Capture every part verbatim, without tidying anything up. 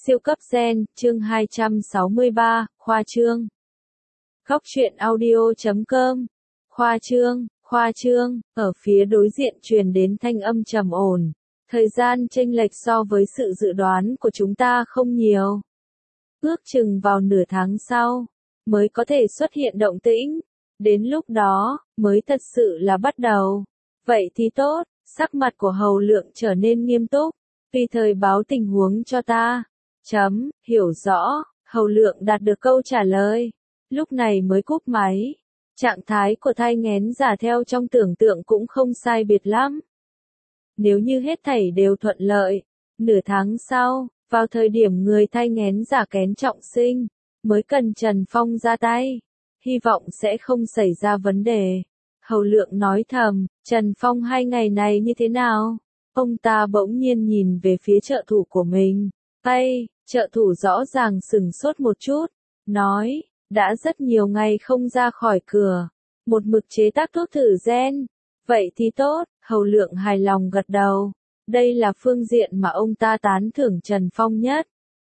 Siêu cấp gen, chương hai trăm sáu mươi ba, khoa trương. Góc truyện audio chấm com. Khoa trương, khoa trương, ở phía đối diện truyền đến thanh âm trầm ổn. Thời gian chênh lệch so với sự dự đoán của chúng ta không nhiều. Ước chừng vào nửa tháng sau, mới có thể xuất hiện động tĩnh. Đến lúc đó, mới thật sự là bắt đầu. Vậy thì tốt, sắc mặt của Hầu Lượng trở nên nghiêm túc. Tùy thời báo tình huống cho ta. Chấm, hiểu rõ, Hầu Lượng đạt được câu trả lời. Lúc này mới cúp máy. Trạng thái của thai nghén giả theo trong tưởng tượng cũng không sai biệt lắm. Nếu như hết thảy đều thuận lợi, nửa tháng sau, vào thời điểm người thai nghén giả kén trọng sinh, mới cần Trần Phong ra tay. Hy vọng sẽ không xảy ra vấn đề. Hầu Lượng nói thầm, Trần Phong hai ngày này như thế nào? Ông ta bỗng nhiên nhìn về phía trợ thủ của mình. Tay, trợ thủ rõ ràng sửng sốt một chút, nói, đã rất nhiều ngày không ra khỏi cửa, một mực chế tác thuốc thử gen. Vậy thì tốt, Hầu Lượng hài lòng gật đầu. Đây là phương diện mà ông ta tán thưởng Trần Phong nhất.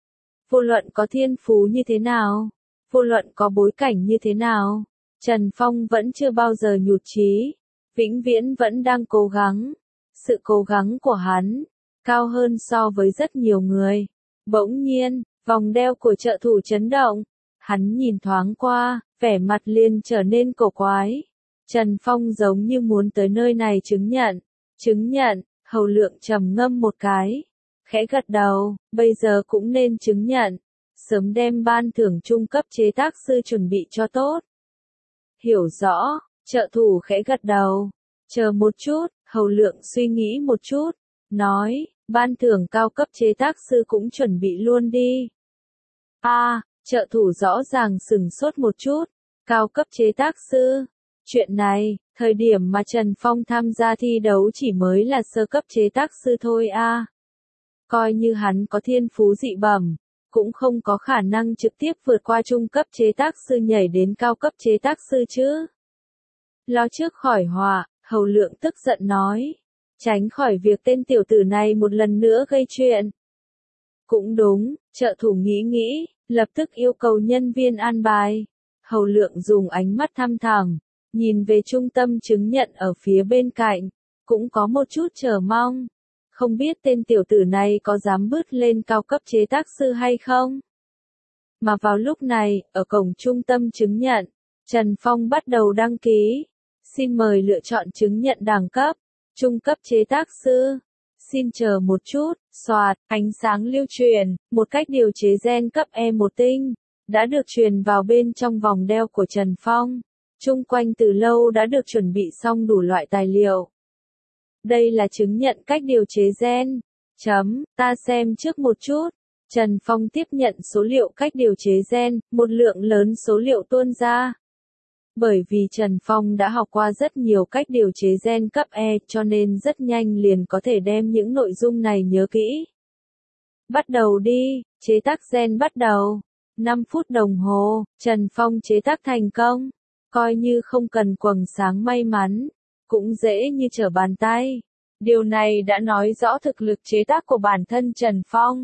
Vô luận có thiên phú như thế nào, vô luận có bối cảnh như thế nào, Trần Phong vẫn chưa bao giờ nhụt chí, vĩnh viễn vẫn đang cố gắng. Sự cố gắng của hắn, cao hơn so với rất nhiều người. Bỗng nhiên, vòng đeo của trợ thủ chấn động. Hắn nhìn thoáng qua, vẻ mặt liền trở nên cổ quái. Trần Phong giống như muốn tới nơi này chứng nhận. Chứng nhận, Hầu Lượng trầm ngâm một cái. Khẽ gật đầu, bây giờ cũng nên chứng nhận. Sớm đem ban thưởng trung cấp chế tác sư chuẩn bị cho tốt. Hiểu rõ, trợ thủ khẽ gật đầu. Chờ một chút, Hầu Lượng suy nghĩ một chút. Nói, ban thưởng cao cấp chế tác sư cũng chuẩn bị luôn đi. A, à, trợ thủ rõ ràng sửng sốt một chút. Cao cấp chế tác sư. Chuyện này, thời điểm mà Trần Phong tham gia thi đấu chỉ mới là sơ cấp chế tác sư thôi a. À. Coi như hắn có thiên phú dị bẩm, cũng không có khả năng trực tiếp vượt qua trung cấp chế tác sư nhảy đến cao cấp chế tác sư chứ. Lo trước khỏi họa, Hầu Lượng tức giận nói. Tránh khỏi việc tên tiểu tử này một lần nữa gây chuyện. Cũng đúng, trợ thủ nghĩ nghĩ, lập tức yêu cầu nhân viên an bài. Hầu Lượng dùng ánh mắt thăm thẳm, nhìn về trung tâm chứng nhận ở phía bên cạnh, cũng có một chút chờ mong. Không biết tên tiểu tử này có dám bước lên cao cấp chế tác sư hay không? Mà vào lúc này, ở cổng trung tâm chứng nhận, Trần Phong bắt đầu đăng ký. Xin mời lựa chọn chứng nhận đẳng cấp. Trung cấp chế tác sư. Xin chờ một chút, xoạt, ánh sáng lưu truyền, một cách điều chế gen cấp E một tinh, đã được truyền vào bên trong vòng đeo của Trần Phong. Chung quanh từ lâu đã được chuẩn bị xong đủ loại tài liệu. Đây là chứng nhận cách điều chế gen. Chấm, ta xem trước một chút. Trần Phong tiếp nhận số liệu cách điều chế gen, một lượng lớn số liệu tuôn ra. Bởi vì Trần Phong đã học qua rất nhiều cách điều chế gen cấp E cho nên rất nhanh liền có thể đem những nội dung này nhớ kỹ. Bắt đầu đi, chế tác gen bắt đầu. năm phút đồng hồ, Trần Phong chế tác thành công. Coi như không cần quầng sáng may mắn, cũng dễ như trở bàn tay. Điều này đã nói rõ thực lực chế tác của bản thân Trần Phong.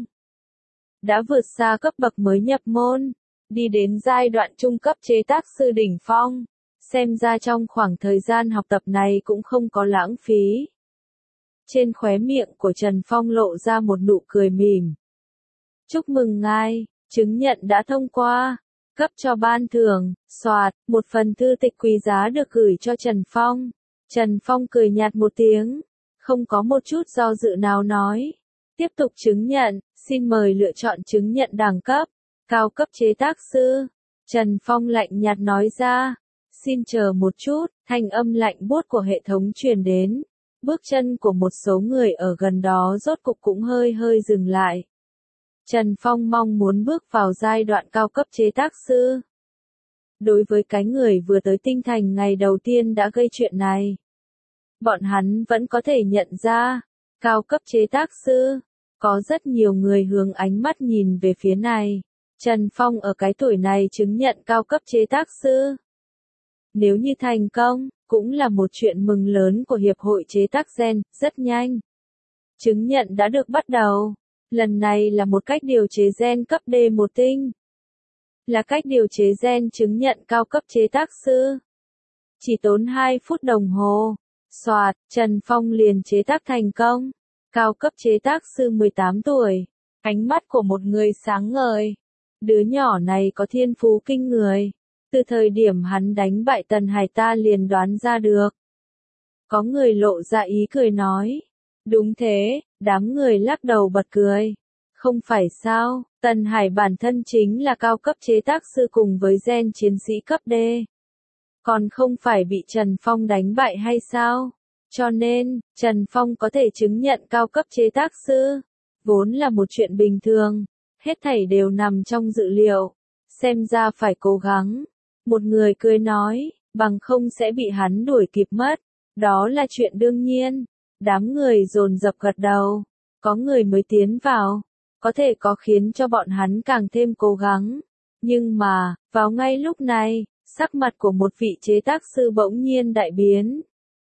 Đã vượt xa cấp bậc mới nhập môn. Đi đến giai đoạn trung cấp chế tác sư đỉnh phong, xem ra trong khoảng thời gian học tập này cũng không có lãng phí. Trên khóe miệng của Trần Phong lộ ra một nụ cười mỉm. Chúc mừng ngài, chứng nhận đã thông qua, cấp cho ban thưởng, xoạt, một phần thư tịch quý giá được gửi cho Trần Phong. Trần Phong cười nhạt một tiếng, không có một chút do dự nào nói. Tiếp tục chứng nhận, xin mời lựa chọn chứng nhận đẳng cấp. Cao cấp chế tác sư. Trần Phong lạnh nhạt nói ra. Xin chờ một chút, thanh âm lạnh buốt của hệ thống truyền đến. Bước chân của một số người ở gần đó rốt cục cũng hơi hơi dừng lại. Trần Phong mong muốn bước vào giai đoạn cao cấp chế tác sư. Đối với cái người vừa tới tinh thành ngày đầu tiên đã gây chuyện này, bọn hắn vẫn có thể nhận ra. Cao cấp chế tác sư. Có rất nhiều người hướng ánh mắt nhìn về phía này. Trần Phong ở cái tuổi này chứng nhận cao cấp chế tác sư. Nếu như thành công, cũng là một chuyện mừng lớn của Hiệp hội chế tác gen, rất nhanh. Chứng nhận đã được bắt đầu. Lần này là một cách điều chế gen cấp D một tinh. Là cách điều chế gen chứng nhận cao cấp chế tác sư. Chỉ tốn hai phút đồng hồ. Soạt, Trần Phong liền chế tác thành công. Cao cấp chế tác sư mười tám tuổi. Ánh mắt của một người sáng ngời. Đứa nhỏ này có thiên phú kinh người. Từ thời điểm hắn đánh bại Tần Hải ta liền đoán ra được. Có người lộ ra ý cười nói. Đúng thế, đám người lắc đầu bật cười. Không phải sao, Tần Hải bản thân chính là cao cấp chế tác sư cùng với gen chiến sĩ cấp D. Còn không phải bị Trần Phong đánh bại hay sao? Cho nên, Trần Phong có thể chứng nhận cao cấp chế tác sư. Vốn là một chuyện bình thường. Hết thảy đều nằm trong dự liệu. Xem ra phải cố gắng. Một người cười nói, bằng không sẽ bị hắn đuổi kịp mất. Đó là chuyện đương nhiên. Đám người dồn dập gật đầu. Có người mới tiến vào. Có thể có khiến cho bọn hắn càng thêm cố gắng. Nhưng mà, vào ngay lúc này, sắc mặt của một vị chế tác sư bỗng nhiên đại biến.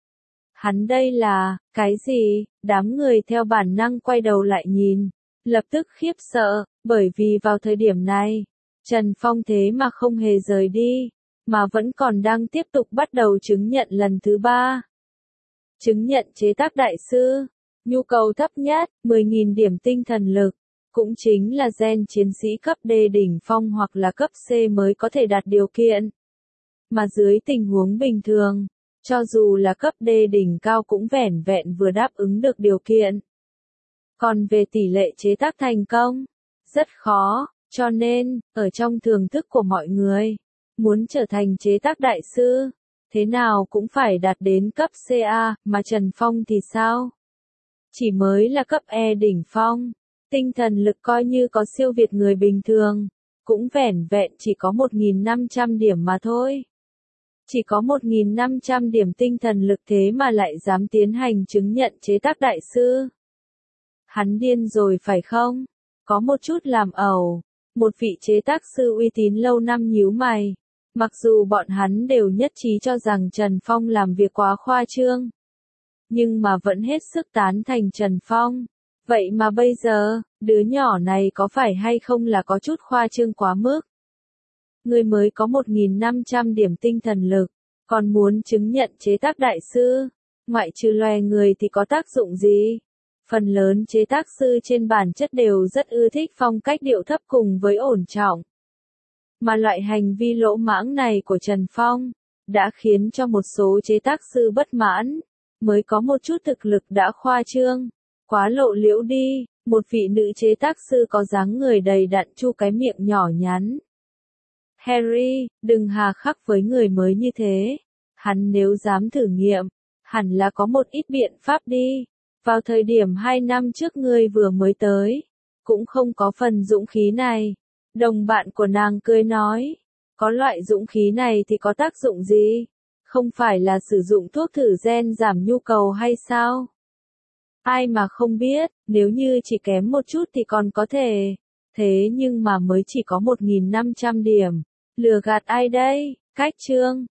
Hắn đây là, cái gì? Đám người theo bản năng quay đầu lại nhìn. Lập tức khiếp sợ, bởi vì vào thời điểm này, Trần Phong thế mà không hề rời đi, mà vẫn còn đang tiếp tục bắt đầu chứng nhận lần thứ ba. Chứng nhận chế tác đại sư, nhu cầu thấp nhất, mười nghìn điểm tinh thần lực, cũng chính là gen chiến sĩ cấp D đỉnh phong hoặc là cấp C mới có thể đạt điều kiện. Mà dưới tình huống bình thường, cho dù là cấp D đỉnh cao cũng vẻn vẹn vừa đáp ứng được điều kiện. Còn về tỷ lệ chế tác thành công, rất khó, cho nên, ở trong thưởng thức của mọi người, muốn trở thành chế tác đại sư, thế nào cũng phải đạt đến cấp C A, mà Trần Phong thì sao? Chỉ mới là cấp E đỉnh phong, tinh thần lực coi như có siêu việt người bình thường, cũng vẻn vẹn chỉ có một nghìn năm trăm điểm mà thôi. Chỉ có một nghìn năm trăm điểm tinh thần lực thế mà lại dám tiến hành chứng nhận chế tác đại sư. Hắn điên rồi phải không? Có một chút làm ẩu. Một vị chế tác sư uy tín lâu năm nhíu mày. Mặc dù bọn hắn đều nhất trí cho rằng Trần Phong làm việc quá khoa trương. Nhưng mà vẫn hết sức tán thành Trần Phong. Vậy mà bây giờ, đứa nhỏ này có phải hay không là có chút khoa trương quá mức? Người mới có một nghìn năm trăm điểm tinh thần lực, còn muốn chứng nhận chế tác đại sư, ngoại trừ loài người thì có tác dụng gì? Phần lớn chế tác sư trên bản chất đều rất ưa thích phong cách điệu thấp cùng với ổn trọng. Mà loại hành vi lỗ mãng này của Trần Phong, đã khiến cho một số chế tác sư bất mãn, mới có một chút thực lực đã khoa trương, quá lộ liễu đi, một vị nữ chế tác sư có dáng người đầy đặn chu cái miệng nhỏ nhắn. Harry, đừng hà khắc với người mới như thế, hắn nếu dám thử nghiệm, hẳn là có một ít biện pháp đi. Vào thời điểm hai năm trước ngươi vừa mới tới, cũng không có phần dũng khí này. Đồng bạn của nàng cười nói, có loại dũng khí này thì có tác dụng gì? Không phải là sử dụng thuốc thử gen giảm nhu cầu hay sao? Ai mà không biết, nếu như chỉ kém một chút thì còn có thể. Thế nhưng mà mới chỉ có một nghìn năm trăm điểm. Lừa gạt ai đây? Cách chương.